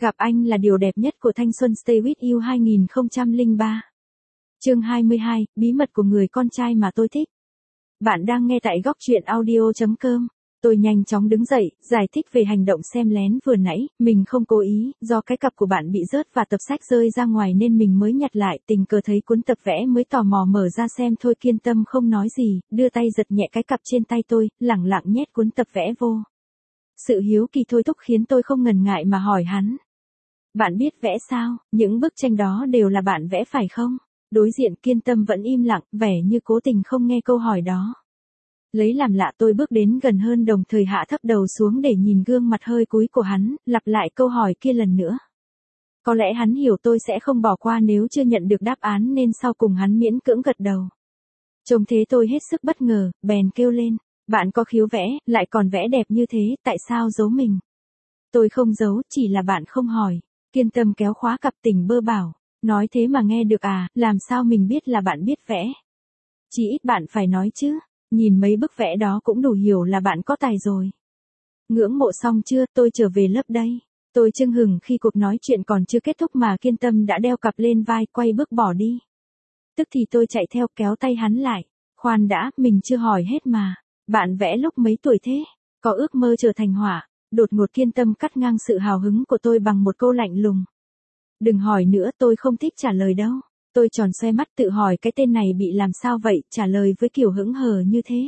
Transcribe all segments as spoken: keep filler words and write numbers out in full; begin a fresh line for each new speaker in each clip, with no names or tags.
Gặp anh là điều đẹp nhất của thanh xuân. Stay with you hai không không ba. Chương hai mươi hai, bí mật của người con trai mà tôi thích. Bạn đang nghe tại góc truyện audio chấm com. Tôi nhanh chóng đứng dậy, giải thích về hành động xem lén vừa nãy, mình không cố ý, do cái cặp của bạn bị rớt và tập sách rơi ra ngoài nên mình mới nhặt lại, tình cờ thấy cuốn tập vẽ mới tò mò mở ra xem thôi. Kiên Tâm không nói gì, đưa tay giật nhẹ cái cặp trên tay tôi, lẳng lặng nhét cuốn tập vẽ vô. Sự hiếu kỳ thôi thúc khiến tôi không ngần ngại mà hỏi hắn. Bạn biết vẽ sao, những bức tranh đó đều là bạn vẽ phải không? Đối diện Kiên Tâm vẫn im lặng, vẻ như cố tình không nghe câu hỏi đó. Lấy làm lạ tôi bước đến gần hơn, đồng thời hạ thấp đầu xuống để nhìn gương mặt hơi cúi của hắn, lặp lại câu hỏi kia lần nữa. Có lẽ hắn hiểu tôi sẽ không bỏ qua nếu chưa nhận được đáp án nên sau cùng hắn miễn cưỡng gật đầu. Trông thế tôi hết sức bất ngờ, bèn kêu lên. Bạn có khiếu vẽ, lại còn vẽ đẹp như thế, tại sao giấu mình? Tôi không giấu, chỉ là bạn không hỏi. Kiên Tâm kéo khóa cặp tỉnh bơ bảo. Nói thế mà nghe được à, làm sao mình biết là bạn biết vẽ? Chỉ ít bạn phải nói chứ, nhìn mấy bức vẽ đó cũng đủ hiểu là bạn có tài rồi. Ngưỡng mộ xong chưa, tôi trở về lớp đây. Tôi chưng hừng khi cuộc nói chuyện còn chưa kết thúc mà Kiên Tâm đã đeo cặp lên vai, quay bước bỏ đi. Tức thì tôi chạy theo kéo tay hắn lại. Khoan đã, mình chưa hỏi hết mà. Bạn vẽ lúc mấy tuổi thế? Có ước mơ trở thành họa? Đột ngột Kiên Tâm cắt ngang sự hào hứng của tôi bằng một câu lạnh lùng. Đừng hỏi nữa, tôi không thích trả lời đâu. Tôi tròn xoe mắt tự hỏi cái tên này bị làm sao vậy, trả lời với kiểu hững hờ như thế.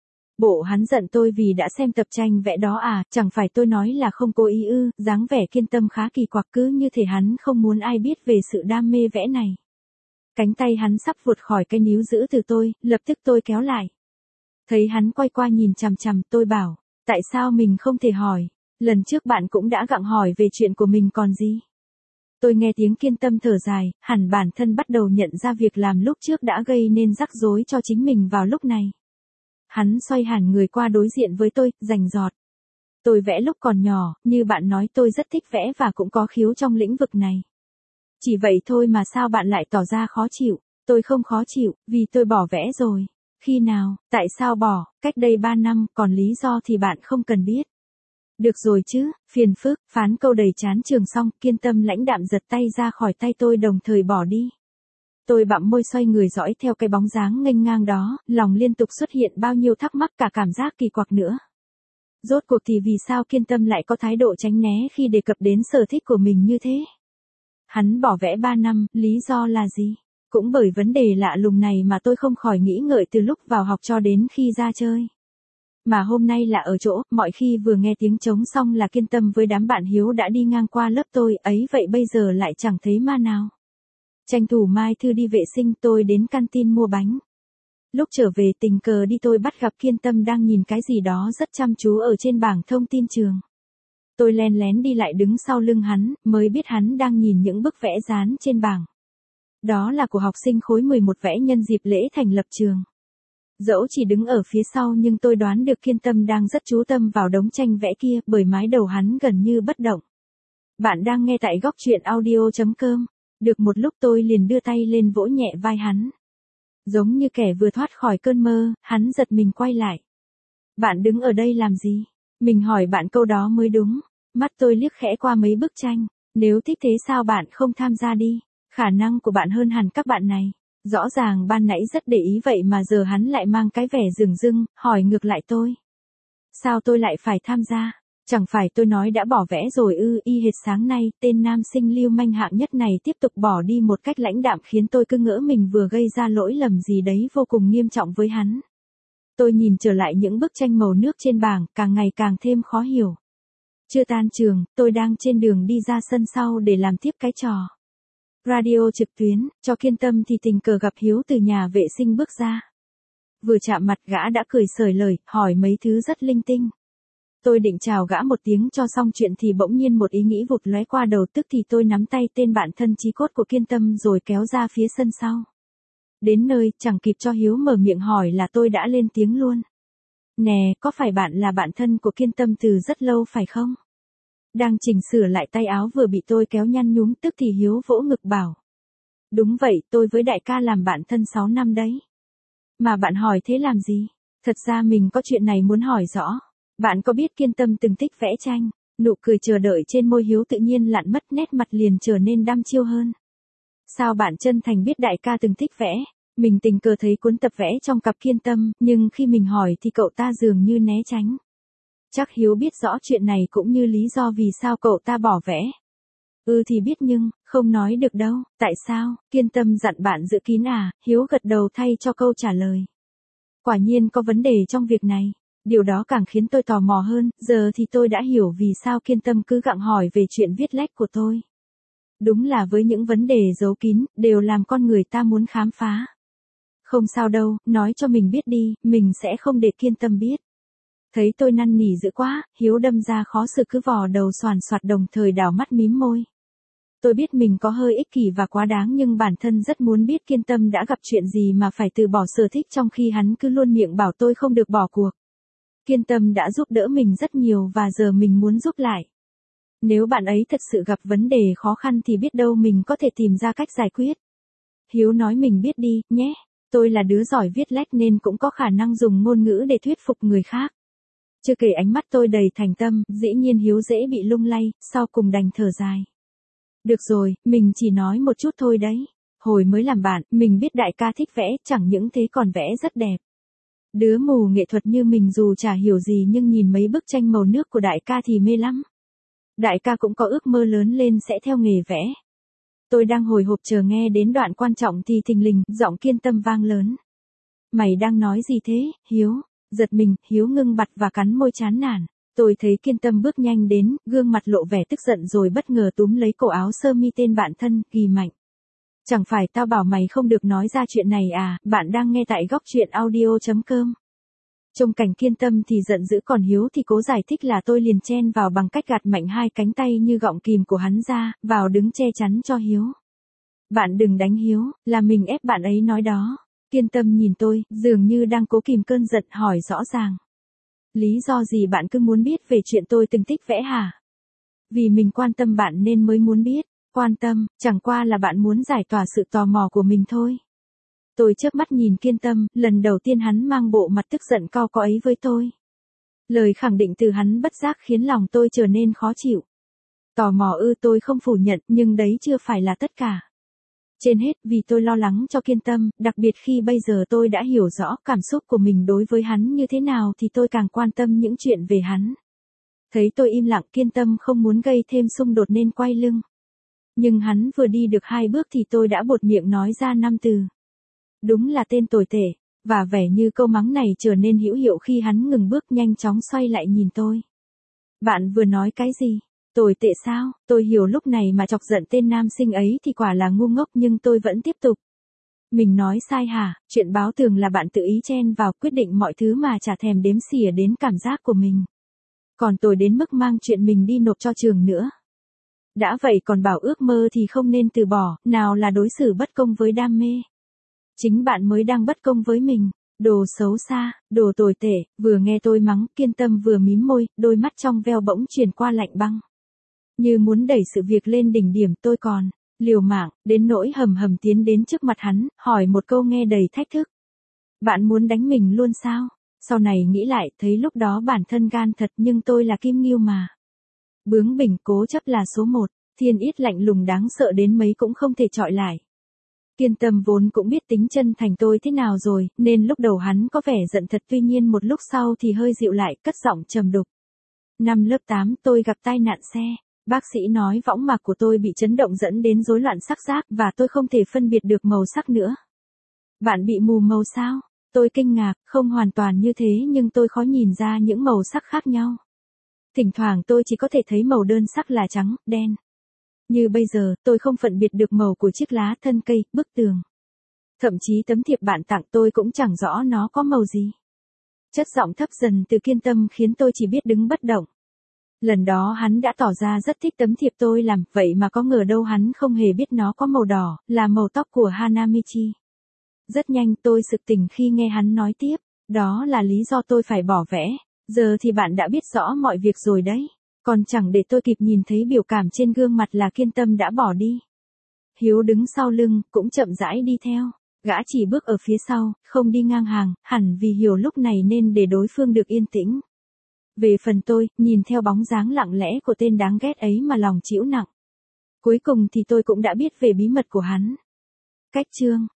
Bộ hắn giận tôi vì đã xem tập tranh vẽ đó à, chẳng phải tôi nói là không cố ý ư? Dáng vẻ Kiên Tâm khá kỳ quặc, cứ như thể hắn không muốn ai biết về sự đam mê vẽ này. Cánh tay hắn sắp vụt khỏi cái níu giữ từ tôi, lập tức tôi kéo lại. Thấy hắn quay qua nhìn chằm chằm, tôi bảo, tại sao mình không thể hỏi? Lần trước bạn cũng đã gặng hỏi về chuyện của mình còn gì? Tôi nghe tiếng Kiên Tâm thở dài, hẳn bản thân bắt đầu nhận ra việc làm lúc trước đã gây nên rắc rối cho chính mình vào lúc này. Hắn xoay hẳn người qua đối diện với tôi, rành rọt. Tôi vẽ lúc còn nhỏ, như bạn nói tôi rất thích vẽ và cũng có khiếu trong lĩnh vực này. Chỉ vậy thôi mà sao bạn lại tỏ ra khó chịu? Tôi không khó chịu, vì tôi bỏ vẽ rồi. Khi nào, tại sao bỏ, cách đây ba năm, còn lý do thì bạn không cần biết. Được rồi chứ, phiền phức, phán câu đầy chán trường xong, Kiên Tâm lãnh đạm giật tay ra khỏi tay tôi đồng thời bỏ đi. Tôi bặm môi xoay người dõi theo cái bóng dáng nghênh ngang đó, lòng liên tục xuất hiện bao nhiêu thắc mắc cả cảm giác kỳ quặc nữa. Rốt cuộc thì vì sao Kiên Tâm lại có thái độ tránh né khi đề cập đến sở thích của mình như thế? Hắn bỏ vẽ ba năm, lý do là gì? Cũng bởi vấn đề lạ lùng này mà tôi không khỏi nghĩ ngợi từ lúc vào học cho đến khi ra chơi. Mà hôm nay là ở chỗ, mọi khi vừa nghe tiếng trống xong là Kiên Tâm với đám bạn hiếu đã đi ngang qua lớp tôi, ấy vậy bây giờ lại chẳng thấy ma nào. Tranh thủ Mai Thư đi vệ sinh, tôi đến canteen mua bánh. Lúc trở về tình cờ đi tôi bắt gặp Kiên Tâm đang nhìn cái gì đó rất chăm chú ở trên bảng thông tin trường. Tôi len lén đi lại đứng sau lưng hắn, mới biết hắn đang nhìn những bức vẽ dán trên bảng. Đó là của học sinh khối mười một vẽ nhân dịp lễ thành lập trường. Dẫu chỉ đứng ở phía sau nhưng tôi đoán được Kiên Tâm đang rất chú tâm vào đống tranh vẽ kia bởi mái đầu hắn gần như bất động. Bạn đang nghe tại góc truyện audio chấm com. Được một lúc tôi liền đưa tay lên vỗ nhẹ vai hắn. Giống như kẻ vừa thoát khỏi cơn mơ, hắn giật mình quay lại. Bạn đứng ở đây làm gì? Mình hỏi bạn câu đó mới đúng. Mắt tôi liếc khẽ qua mấy bức tranh. Nếu thích thế sao bạn không tham gia đi? Khả năng của bạn hơn hẳn các bạn này. Rõ ràng ban nãy rất để ý vậy mà giờ hắn lại mang cái vẻ dửng dưng, hỏi ngược lại tôi. Sao tôi lại phải tham gia? Chẳng phải tôi nói đã bỏ vẽ rồi ư? Y hệt sáng nay, tên nam sinh lưu manh hạng nhất này tiếp tục bỏ đi một cách lãnh đạm khiến tôi cứ ngỡ mình vừa gây ra lỗi lầm gì đấy vô cùng nghiêm trọng với hắn. Tôi nhìn trở lại những bức tranh màu nước trên bảng, càng ngày càng thêm khó hiểu. Chưa tan trường, tôi đang trên đường đi ra sân sau để làm tiếp cái trò radio trực tuyến, cho Kiên Tâm thì tình cờ gặp Hiếu từ nhà vệ sinh bước ra. Vừa chạm mặt gã đã cười xởi lời, hỏi mấy thứ rất linh tinh. Tôi định chào gã một tiếng cho xong chuyện thì bỗng nhiên một ý nghĩ vụt lóe qua đầu, tức thì tôi nắm tay tên bạn thân chí cốt của Kiên Tâm rồi kéo ra phía sân sau. Đến nơi, chẳng kịp cho Hiếu mở miệng hỏi là tôi đã lên tiếng luôn. Nè, có phải bạn là bạn thân của Kiên Tâm từ rất lâu phải không? Đang chỉnh sửa lại tay áo vừa bị tôi kéo nhăn nhúm, tức thì Hiếu vỗ ngực bảo. Đúng vậy, tôi với đại ca làm bạn thân sáu năm đấy. Mà bạn hỏi thế làm gì? Thật ra mình có chuyện này muốn hỏi rõ. Bạn có biết Kiên Tâm từng thích vẽ tranh? Nụ cười chờ đợi trên môi Hiếu tự nhiên lặn mất, nét mặt liền trở nên đăm chiêu hơn. Sao bạn chân thành biết đại ca từng thích vẽ? Mình tình cờ thấy cuốn tập vẽ trong cặp Kiên Tâm, nhưng khi mình hỏi thì cậu ta dường như né tránh. Chắc Hiếu biết rõ chuyện này cũng như lý do vì sao cậu ta bỏ vẽ. Ừ thì biết nhưng, không nói được đâu, tại sao? Kiên Tâm dặn bạn giữ kín à? Hiếu gật đầu thay cho câu trả lời. Quả nhiên có vấn đề trong việc này. Điều đó càng khiến tôi tò mò hơn, giờ thì tôi đã hiểu vì sao Kiên Tâm cứ gặng hỏi về chuyện viết lách của tôi. Đúng là với những vấn đề giấu kín, đều làm con người ta muốn khám phá. Không sao đâu, nói cho mình biết đi, mình sẽ không để Kiên Tâm biết. Thấy tôi năn nỉ dữ quá, Hiếu đâm ra khó xử cứ vò đầu xoàn xoạt đồng thời đảo mắt mím môi. Tôi biết mình có hơi ích kỷ và quá đáng nhưng bản thân rất muốn biết Kiên Tâm đã gặp chuyện gì mà phải từ bỏ sở thích trong khi hắn cứ luôn miệng bảo tôi không được bỏ cuộc. Kiên Tâm đã giúp đỡ mình rất nhiều và giờ mình muốn giúp lại. Nếu bạn ấy thật sự gặp vấn đề khó khăn thì biết đâu mình có thể tìm ra cách giải quyết. Hiếu nói mình biết đi, nhé. Tôi là đứa giỏi viết lách nên cũng có khả năng dùng ngôn ngữ để thuyết phục người khác. Chưa kể ánh mắt tôi đầy thành tâm, dĩ nhiên Hiếu dễ bị lung lay, sau cùng đành thở dài. Được rồi, mình chỉ nói một chút thôi đấy. Hồi mới làm bạn, mình biết đại ca thích vẽ, chẳng những thế còn vẽ rất đẹp. Đứa mù nghệ thuật như mình dù chả hiểu gì nhưng nhìn mấy bức tranh màu nước của đại ca thì mê lắm. Đại ca cũng có ước mơ lớn lên sẽ theo nghề vẽ. Tôi đang hồi hộp chờ nghe đến đoạn quan trọng thì thình lình, giọng Kiên Tâm vang lớn. Mày đang nói gì thế, Hiếu? Giật mình, Hiếu ngưng bặt và cắn môi chán nản. Tôi thấy Kiên Tâm bước nhanh đến, gương mặt lộ vẻ tức giận rồi bất ngờ túm lấy cổ áo sơ mi tên bạn thân, Kỳ Mạnh. Chẳng phải tao bảo mày không được nói ra chuyện này à, bạn đang nghe tại góc truyện audio chấm com. Trông cảnh Kiên Tâm thì giận dữ còn Hiếu thì cố giải thích là tôi liền chen vào bằng cách gạt mạnh hai cánh tay như gọng kìm của hắn ra, vào đứng che chắn cho Hiếu. Bạn đừng đánh Hiếu, là mình ép bạn ấy nói đó. Kiên Tâm nhìn tôi, dường như đang cố kìm cơn giận hỏi rõ ràng. Lý do gì bạn cứ muốn biết về chuyện tôi từng thích vẽ hả? Vì mình quan tâm bạn nên mới muốn biết. Quan tâm, chẳng qua là bạn muốn giải tỏa sự tò mò của mình thôi. Tôi chớp mắt nhìn Kiên Tâm, lần đầu tiên hắn mang bộ mặt tức giận cau có ấy với tôi. Lời khẳng định từ hắn bất giác khiến lòng tôi trở nên khó chịu. Tò mò ư, tôi không phủ nhận, nhưng đấy chưa phải là tất cả. Trên hết vì tôi lo lắng cho Kiên Tâm, đặc biệt khi bây giờ tôi đã hiểu rõ cảm xúc của mình đối với hắn như thế nào thì tôi càng quan tâm những chuyện về hắn. Thấy tôi im lặng, Kiên Tâm không muốn gây thêm xung đột nên quay lưng. Nhưng hắn vừa đi được hai bước thì tôi đã buột miệng nói ra năm từ. Đúng là tên tồi tệ, và vẻ như câu mắng này trở nên hữu hiệu khi hắn ngừng bước nhanh chóng xoay lại nhìn tôi. Bạn vừa nói cái gì? Tồi tệ sao? Tôi hiểu lúc này mà chọc giận tên nam sinh ấy thì quả là ngu ngốc nhưng tôi vẫn tiếp tục. Mình nói sai hả? Chuyện báo tường là bạn tự ý chen vào quyết định mọi thứ mà chả thèm đếm xỉa đến cảm giác của mình. Còn tôi đến mức mang chuyện mình đi nộp cho trường nữa. Đã vậy còn bảo ước mơ thì không nên từ bỏ, nào là đối xử bất công với đam mê. Chính bạn mới đang bất công với mình. Đồ xấu xa, đồ tồi tệ, vừa nghe tôi mắng, Kiên Tâm vừa mím môi, đôi mắt trong veo bỗng chuyển qua lạnh băng. Như muốn đẩy sự việc lên đỉnh điểm tôi còn, liều mạng, đến nỗi hầm hầm tiến đến trước mặt hắn, hỏi một câu nghe đầy thách thức. Bạn muốn đánh mình luôn sao? Sau này nghĩ lại, thấy lúc đó bản thân gan thật nhưng tôi là Kim Ngưu mà. Bướng bỉnh cố chấp là số một, Thiên Yết lạnh lùng đáng sợ đến mấy cũng không thể chọi lại. Kiên Tâm vốn cũng biết tính chân thành tôi thế nào rồi, nên lúc đầu hắn có vẻ giận thật tuy nhiên một lúc sau thì hơi dịu lại, cất giọng trầm đục. Năm lớp tám tôi gặp tai nạn xe, bác sĩ nói võng mạc của tôi bị chấn động dẫn đến rối loạn sắc giác và tôi không thể phân biệt được màu sắc nữa. Bạn bị mù màu sao? Tôi kinh ngạc, không hoàn toàn như thế nhưng tôi khó nhìn ra những màu sắc khác nhau. Thỉnh thoảng tôi chỉ có thể thấy màu đơn sắc là trắng, đen. Như bây giờ, tôi không phân biệt được màu của chiếc lá, thân cây, bức tường. Thậm chí tấm thiệp bạn tặng tôi cũng chẳng rõ nó có màu gì. Chất giọng thấp dần từ Kiên Tâm khiến tôi chỉ biết đứng bất động. Lần đó hắn đã tỏ ra rất thích tấm thiệp tôi làm, vậy mà có ngờ đâu hắn không hề biết nó có màu đỏ, là màu tóc của Hanamichi. Rất nhanh tôi sực tỉnh khi nghe hắn nói tiếp, đó là lý do tôi phải bỏ vẽ, giờ thì bạn đã biết rõ mọi việc rồi đấy. Còn chẳng để tôi kịp nhìn thấy biểu cảm trên gương mặt là Kiên Tâm đã bỏ đi. Hiếu đứng sau lưng, cũng chậm rãi đi theo. Gã chỉ bước ở phía sau, không đi ngang hàng, hẳn vì hiểu lúc này nên để đối phương được yên tĩnh. Về phần tôi, nhìn theo bóng dáng lặng lẽ của tên đáng ghét ấy mà lòng trĩu nặng. Cuối cùng thì tôi cũng đã biết về bí mật của hắn. Cách chương